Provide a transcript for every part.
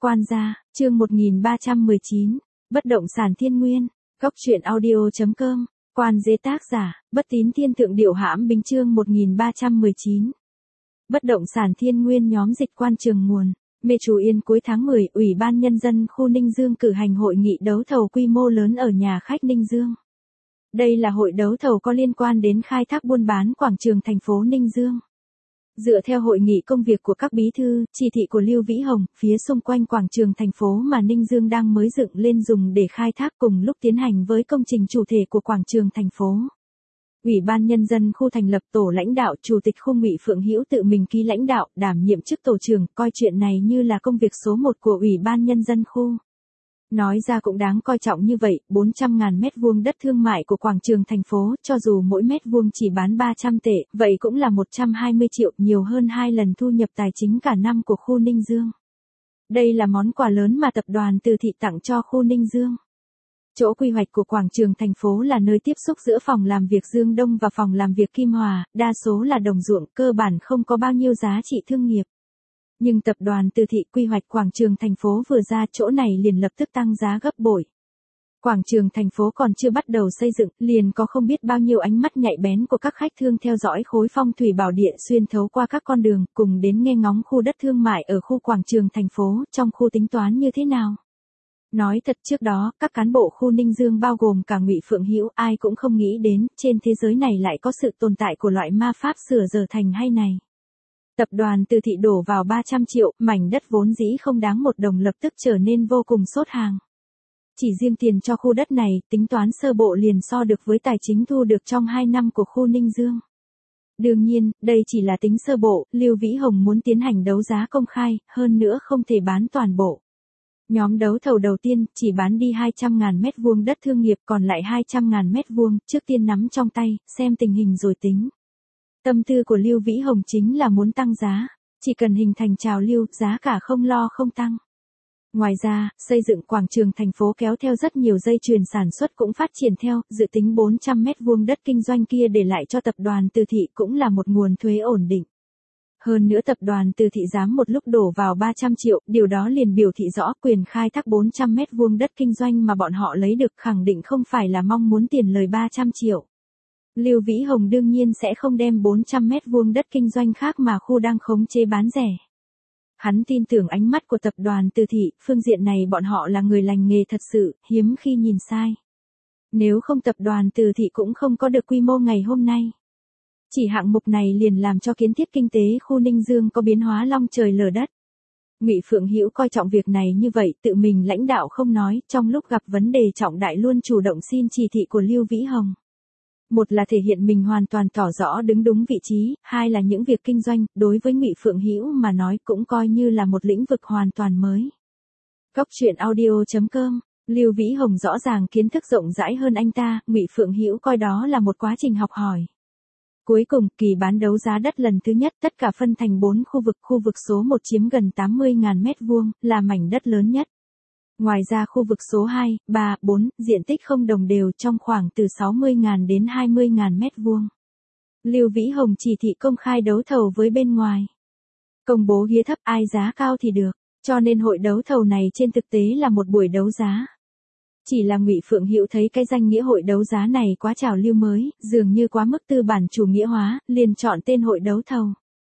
Quan gia, chương 1319, bất động sản thiên nguyên, góc truyện audio.com, quan dế tác giả, bất tín thiên thượng điệu hãm binh chương 1319. Bất động sản thiên nguyên nhóm dịch quan trường nguồn, mê Trù Yên cuối tháng 10, Ủy ban Nhân dân khu Ninh Dương cử hành hội nghị đấu thầu quy mô lớn ở nhà khách Ninh Dương. Đây là hội đấu thầu có liên quan đến khai thác buôn bán quảng trường thành phố Ninh Dương. Dựa theo hội nghị công việc của các bí thư, chỉ thị của Lưu Vĩ Hồng, phía xung quanh quảng trường thành phố mà Ninh Dương đang mới dựng lên dùng để khai thác cùng lúc tiến hành với công trình chủ thể của quảng trường thành phố. Ủy ban Nhân dân khu thành lập tổ lãnh đạo, Chủ tịch khu Ngụy Phượng Hữu tự mình ký lãnh đạo, đảm nhiệm chức tổ trưởng, coi chuyện này như là công việc số 1 của Ủy ban Nhân dân khu. Nói ra cũng đáng coi trọng như vậy, 400.000 mét vuông đất thương mại của quảng trường thành phố, cho dù mỗi mét vuông chỉ bán 300 tệ, vậy cũng là 120 triệu, nhiều hơn 2 lần thu nhập tài chính cả năm của khu Ninh Dương. Đây là món quà lớn mà tập đoàn Từ Thị tặng cho khu Ninh Dương. Chỗ quy hoạch của quảng trường thành phố là nơi tiếp xúc giữa phòng làm việc Dương Đông và phòng làm việc Kim Hòa, đa số là đồng ruộng, cơ bản không có bao nhiêu giá trị thương nghiệp. Nhưng tập đoàn Từ Thị quy hoạch quảng trường thành phố vừa ra, chỗ này liền lập tức tăng giá gấp bội. Quảng trường thành phố còn chưa bắt đầu xây dựng, liền có không biết bao nhiêu ánh mắt nhạy bén của các khách thương theo dõi khối phong thủy bảo địa xuyên thấu qua các con đường, cùng đến nghe ngóng khu đất thương mại ở khu quảng trường thành phố, trong khu tính toán như thế nào. Nói thật, trước đó, các cán bộ khu Ninh Dương bao gồm cả Ngụy Phượng Hữu, ai cũng không nghĩ đến, trên thế giới này lại có sự tồn tại của loại ma pháp sửa giờ thành hay này. Tập đoàn Từ Thị đổ vào 300 triệu, mảnh đất vốn dĩ không đáng 1 đồng lập tức trở nên vô cùng sốt hàng. Chỉ riêng tiền cho khu đất này, tính toán sơ bộ liền so được với tài chính thu được trong 2 năm của khu Ninh Dương. Đương nhiên, đây chỉ là tính sơ bộ, Lưu Vĩ Hồng muốn tiến hành đấu giá công khai, hơn nữa không thể bán toàn bộ. Nhóm đấu thầu đầu tiên chỉ bán đi 200.000 mét vuông đất thương nghiệp, còn lại 200.000 mét vuông, trước tiên nắm trong tay, xem tình hình rồi tính. Tâm tư của Lưu Vĩ Hồng chính là muốn tăng giá, chỉ cần hình thành trào lưu, giá cả không lo không tăng. Ngoài ra, xây dựng quảng trường thành phố kéo theo rất nhiều dây chuyền sản xuất cũng phát triển theo, dự tính 400 mét vuông đất kinh doanh kia để lại cho tập đoàn Từ Thị cũng là một nguồn thuế ổn định. Hơn nữa tập đoàn Từ Thị dám một lúc đổ vào 300 triệu, điều đó liền biểu thị rõ quyền khai thác 400 mét vuông đất kinh doanh mà bọn họ lấy được khẳng định không phải là mong muốn tiền lời 300 triệu. Lưu Vĩ Hồng đương nhiên sẽ không đem 400 mét vuông đất kinh doanh khác mà khu đang khống chế bán rẻ. Hắn tin tưởng ánh mắt của tập đoàn Từ Thị, phương diện này bọn họ là người lành nghề thật sự, hiếm khi nhìn sai. Nếu không tập đoàn Từ Thị cũng không có được quy mô ngày hôm nay. Chỉ hạng mục này liền làm cho kiến thiết kinh tế khu Ninh Dương có biến hóa long trời lở đất. Ngụy Phượng Hữu coi trọng việc này như vậy, tự mình lãnh đạo không nói, trong lúc gặp vấn đề trọng đại luôn chủ động xin chỉ thị của Lưu Vĩ Hồng. Một là thể hiện mình hoàn toàn tỏ rõ đứng đúng vị trí, hai là những việc kinh doanh, đối với Ngụy Phượng Hữu mà nói cũng coi như là một lĩnh vực hoàn toàn mới. Góc truyện audio.com, Lưu Vĩ Hồng rõ ràng kiến thức rộng rãi hơn anh ta, Ngụy Phượng Hữu coi đó là một quá trình học hỏi. Cuối cùng, kỳ bán đấu giá đất lần thứ nhất tất cả phân thành 4 khu vực số 1 chiếm gần 80.000 mét vuông, là mảnh đất lớn nhất. Ngoài ra khu vực số 2, 3, 4, diện tích không đồng đều trong khoảng từ 60.000 đến 20.000 mét vuông. Lưu Vĩ Hồng chỉ thị công khai đấu thầu với bên ngoài. Công bố hía thấp ai giá cao thì được, cho nên hội đấu thầu này trên thực tế là một buổi đấu giá. Chỉ là Ngụy Phượng Hữu thấy cái danh nghĩa hội đấu giá này quá trào lưu mới, dường như quá mức tư bản chủ nghĩa hóa, liền chọn tên hội đấu thầu.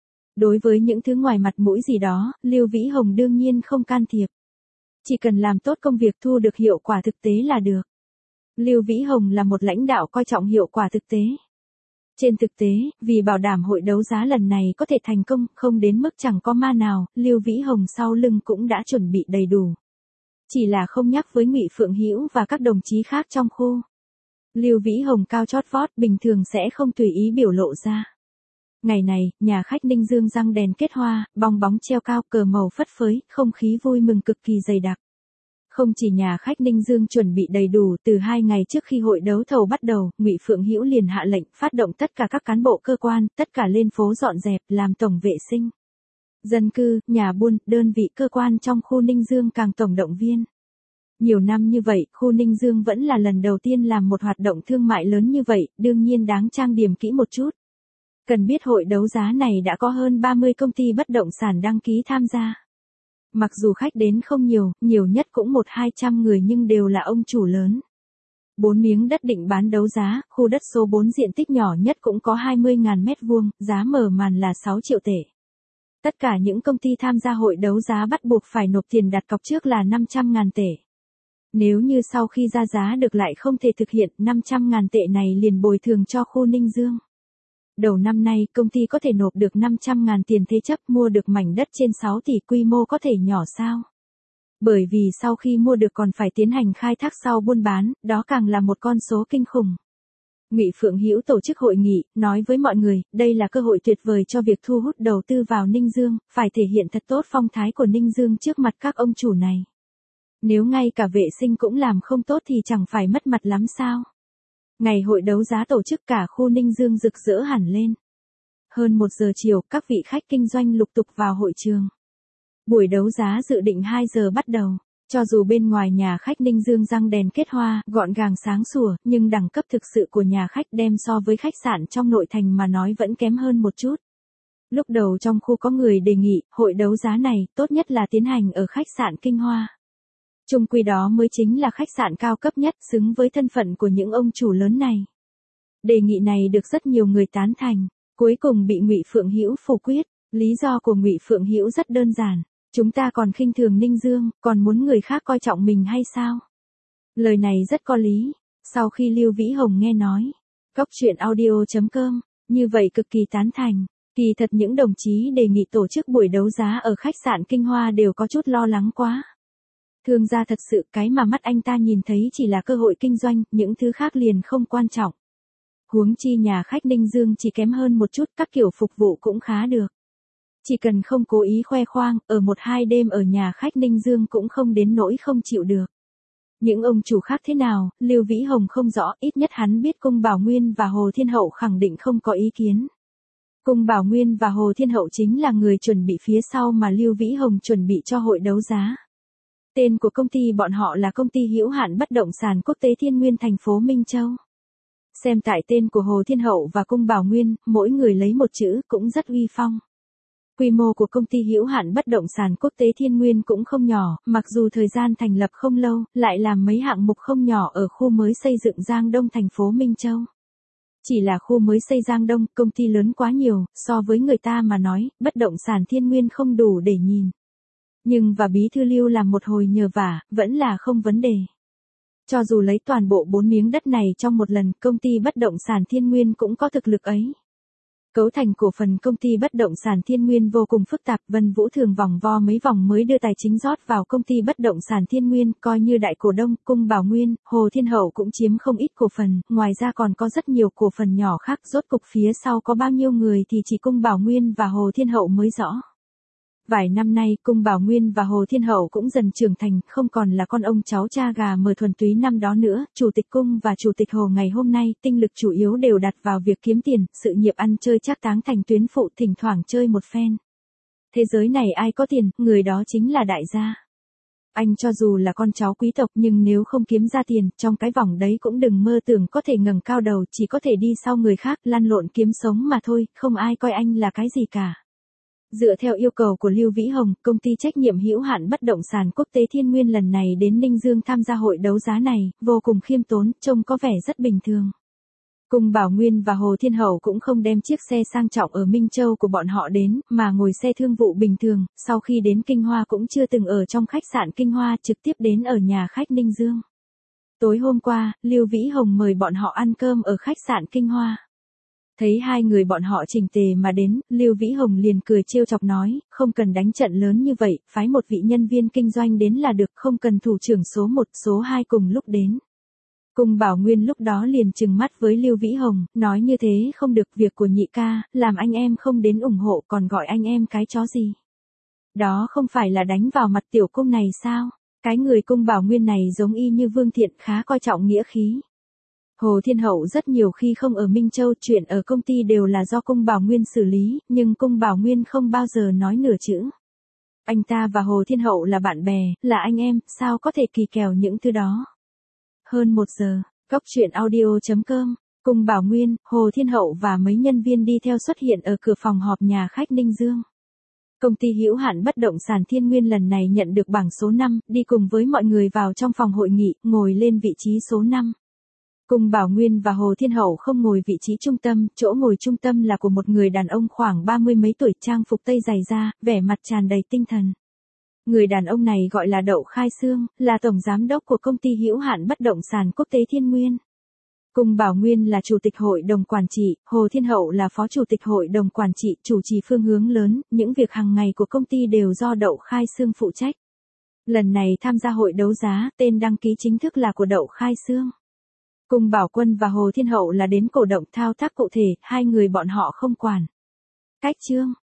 Đối với những thứ ngoài mặt mũi gì đó, Lưu Vĩ Hồng đương nhiên không can thiệp. Chỉ cần làm tốt công việc thu được hiệu quả thực tế là được. Lưu Vĩ Hồng là một lãnh đạo coi trọng hiệu quả thực tế. Trên thực tế, vì bảo đảm hội đấu giá lần này có thể thành công, không đến mức chẳng có ma nào, Lưu Vĩ Hồng sau lưng cũng đã chuẩn bị đầy đủ. Chỉ là không nhắc với Ngụy Phượng Hữu và các đồng chí khác trong khu. Lưu Vĩ Hồng cao chót vót bình thường sẽ không tùy ý biểu lộ ra. Ngày này, nhà khách Ninh Dương răng đèn kết hoa, bong bóng treo cao, cờ màu phất phới, không khí vui mừng cực kỳ dày đặc. Không chỉ nhà khách Ninh Dương chuẩn bị đầy đủ, từ 2 ngày trước khi hội đấu thầu bắt đầu, Ngụy Phượng Hữu liền hạ lệnh phát động tất cả các cán bộ cơ quan, tất cả lên phố dọn dẹp, làm tổng vệ sinh. Dân cư, nhà buôn, đơn vị cơ quan trong khu Ninh Dương càng tổng động viên. Nhiều năm như vậy, khu Ninh Dương vẫn là lần đầu tiên làm một hoạt động thương mại lớn như vậy, đương nhiên đáng trang điểm kỹ một chút. Cần biết hội đấu giá này đã có hơn 30 công ty bất động sản đăng ký tham gia. Mặc dù khách đến không nhiều, nhiều nhất cũng 100-200 người nhưng đều là ông chủ lớn. 4 miếng đất định bán đấu giá, khu đất số 4 diện tích nhỏ nhất cũng có 20.000 mét vuông, giá mở màn là 6 triệu tệ. Tất cả những công ty tham gia hội đấu giá bắt buộc phải nộp tiền đặt cọc trước là 500.000 tệ. Nếu như sau khi ra giá được lại không thể thực hiện, 500.000 tệ này liền bồi thường cho khu Ninh Dương. Đầu năm nay, công ty có thể nộp được 500.000 tiền thế chấp mua được mảnh đất trên 6 tỷ, quy mô có thể nhỏ sao? Bởi vì sau khi mua được còn phải tiến hành khai thác sau buôn bán, đó càng là một con số kinh khủng. Ngụy Phượng Hữu tổ chức hội nghị, nói với mọi người, đây là cơ hội tuyệt vời cho việc thu hút đầu tư vào Ninh Dương, phải thể hiện thật tốt phong thái của Ninh Dương trước mặt các ông chủ này. Nếu ngay cả vệ sinh cũng làm không tốt thì chẳng phải mất mặt lắm sao? Ngày hội đấu giá tổ chức cả khu Ninh Dương rực rỡ hẳn lên. Hơn 1 giờ chiều, các vị khách kinh doanh lục tục vào hội trường. Buổi đấu giá dự định 2 giờ bắt đầu. Cho dù bên ngoài nhà khách Ninh Dương răng đèn kết hoa, gọn gàng sáng sủa, nhưng đẳng cấp thực sự của nhà khách đem so với khách sạn trong nội thành mà nói vẫn kém hơn một chút. Lúc đầu trong khu có người đề nghị, hội đấu giá này, tốt nhất là tiến hành ở khách sạn Kinh Hoa. Chung quy đó mới chính là khách sạn cao cấp nhất, xứng với thân phận của những ông chủ lớn này. Đề nghị này được rất nhiều người tán thành, cuối cùng bị Ngụy Phượng Hữu phủ quyết. Lý do của Ngụy Phượng Hữu rất đơn giản. Chúng ta còn khinh thường Ninh Dương, còn muốn người khác coi trọng mình hay sao? Lời này rất có lý. Sau khi Lưu Vĩ Hồng nghe nói, coctruyện.audio.com, như vậy cực kỳ tán thành. Kỳ thật những đồng chí đề nghị tổ chức buổi đấu giá ở khách sạn Kinh Hoa đều có chút lo lắng quá. Thương gia thật sự cái mà mắt anh ta nhìn thấy chỉ là cơ hội kinh doanh, những thứ khác liền không quan trọng. Huống chi nhà khách Ninh Dương chỉ kém hơn một chút, các kiểu phục vụ cũng khá được. Chỉ cần không cố ý khoe khoang, ở 1-2 đêm ở nhà khách Ninh Dương cũng không đến nỗi không chịu được. Những ông chủ khác thế nào, Lưu Vĩ Hồng không rõ, ít nhất hắn biết Cung Bảo Nguyên và Hồ Thiên Hậu khẳng định không có ý kiến. Cung Bảo Nguyên và Hồ Thiên Hậu chính là người chuẩn bị phía sau mà Lưu Vĩ Hồng chuẩn bị cho hội đấu giá. Tên của công ty bọn họ là Công ty Hữu hạn Bất động sản Quốc tế Thiên Nguyên thành phố Minh Châu. Xem tại tên của Hồ Thiên Hậu và Cung Bảo Nguyên, mỗi người lấy một chữ cũng rất uy phong. Quy mô của Công ty Hữu hạn Bất động sản Quốc tế Thiên Nguyên cũng không nhỏ, mặc dù thời gian thành lập không lâu, lại làm mấy hạng mục không nhỏ ở khu mới xây dựng Giang Đông thành phố Minh Châu. Chỉ là khu mới xây Giang Đông, công ty lớn quá nhiều, so với người ta mà nói, bất động sản Thiên Nguyên không đủ để nhìn. Nhưng và bí thư Lưu làm một hồi nhờ vả, vẫn là không vấn đề. Cho dù lấy toàn bộ 4 miếng đất này trong một lần, công ty bất động sản Thiên Nguyên cũng có thực lực ấy. Cấu thành cổ phần công ty bất động sản Thiên Nguyên vô cùng phức tạp, Vân Vũ thường vòng vo mấy vòng mới đưa tài chính rót vào công ty bất động sản Thiên Nguyên, coi như đại cổ đông. Cung Bảo Nguyên, Hồ Thiên Hậu cũng chiếm không ít cổ phần, ngoài ra còn có rất nhiều cổ phần nhỏ khác, rốt cục phía sau có bao nhiêu người thì chỉ Cung Bảo Nguyên và Hồ Thiên Hậu mới rõ. Vài năm nay, Cung Bảo Nguyên và Hồ Thiên Hậu cũng dần trưởng thành, không còn là con ông cháu cha gà mờ thuần túy năm đó nữa. Chủ tịch Cung và Chủ tịch Hồ ngày hôm nay, tinh lực chủ yếu đều đặt vào việc kiếm tiền, sự nghiệp ăn chơi trác táng thành tuyến phụ, thỉnh thoảng chơi một phen. Thế giới này ai có tiền, người đó chính là đại gia. Anh cho dù là con cháu quý tộc nhưng nếu không kiếm ra tiền, trong cái vòng đấy cũng đừng mơ tưởng có thể ngẩng cao đầu, chỉ có thể đi sau người khác, lăn lộn kiếm sống mà thôi, không ai coi anh là cái gì cả. Dựa theo yêu cầu của Lưu Vĩ Hồng, công ty trách nhiệm hữu hạn Bất động sản Quốc tế Thiên Nguyên lần này đến Ninh Dương tham gia hội đấu giá này, vô cùng khiêm tốn, trông có vẻ rất bình thường. Cung Bảo Nguyên và Hồ Thiên Hậu cũng không đem chiếc xe sang trọng ở Minh Châu của bọn họ đến, mà ngồi xe thương vụ bình thường, sau khi đến Kinh Hoa cũng chưa từng ở trong khách sạn Kinh Hoa, trực tiếp đến ở nhà khách Ninh Dương. Tối hôm qua, Lưu Vĩ Hồng mời bọn họ ăn cơm ở khách sạn Kinh Hoa. Thấy hai người bọn họ chỉnh tề mà đến, Lưu Vĩ Hồng liền cười trêu chọc nói, không cần đánh trận lớn như vậy, phái một vị nhân viên kinh doanh đến là được, không cần thủ trưởng số 1, số 2 cùng lúc đến. Cung Bảo Nguyên lúc đó liền trừng mắt với Lưu Vĩ Hồng, nói như thế không được, việc của nhị ca, làm anh em không đến ủng hộ còn gọi anh em cái chó gì. Đó không phải là đánh vào mặt tiểu cung này sao? Cái người Cung Bảo Nguyên này giống y như Vương Thiện, khá coi trọng nghĩa khí. Hồ Thiên Hậu rất nhiều khi không ở Minh Châu, chuyện ở công ty đều là do Cung Bảo Nguyên xử lý, nhưng Cung Bảo Nguyên không bao giờ nói nửa chữ. Anh ta và Hồ Thiên Hậu là bạn bè, là anh em, sao có thể kỳ kèo những thứ đó. Hơn 1 giờ, coctruyện.audio.com, Cung Bảo Nguyên, Hồ Thiên Hậu và mấy nhân viên đi theo xuất hiện ở cửa phòng họp nhà khách Ninh Dương. Công ty hữu hạn bất động sản Thiên Nguyên lần này nhận được bảng số 5, đi cùng với mọi người vào trong phòng hội nghị, ngồi lên vị trí số 5. Cùng Bảo Nguyên và Hồ Thiên Hậu không ngồi vị trí trung tâm, chỗ ngồi trung tâm là của một người đàn ông khoảng 30 mấy tuổi, trang phục tây dày da, vẻ mặt tràn đầy tinh thần. Người đàn ông này gọi là Đậu Khai Xương, là tổng giám đốc của công ty hữu hạn bất động sản quốc tế Thiên Nguyên. Cùng Bảo Nguyên là chủ tịch hội đồng quản trị, Hồ Thiên Hậu là phó chủ tịch hội đồng quản trị, chủ trì phương hướng lớn, những việc hàng ngày của công ty đều do Đậu Khai Xương phụ trách. Lần này tham gia hội đấu giá, tên đăng ký chính thức là của Đậu Khai Xương. Cùng Bảo Quân và Hồ Thiên Hậu là đến cổ động thao tác cụ thể, hai người bọn họ không quản. Cách chương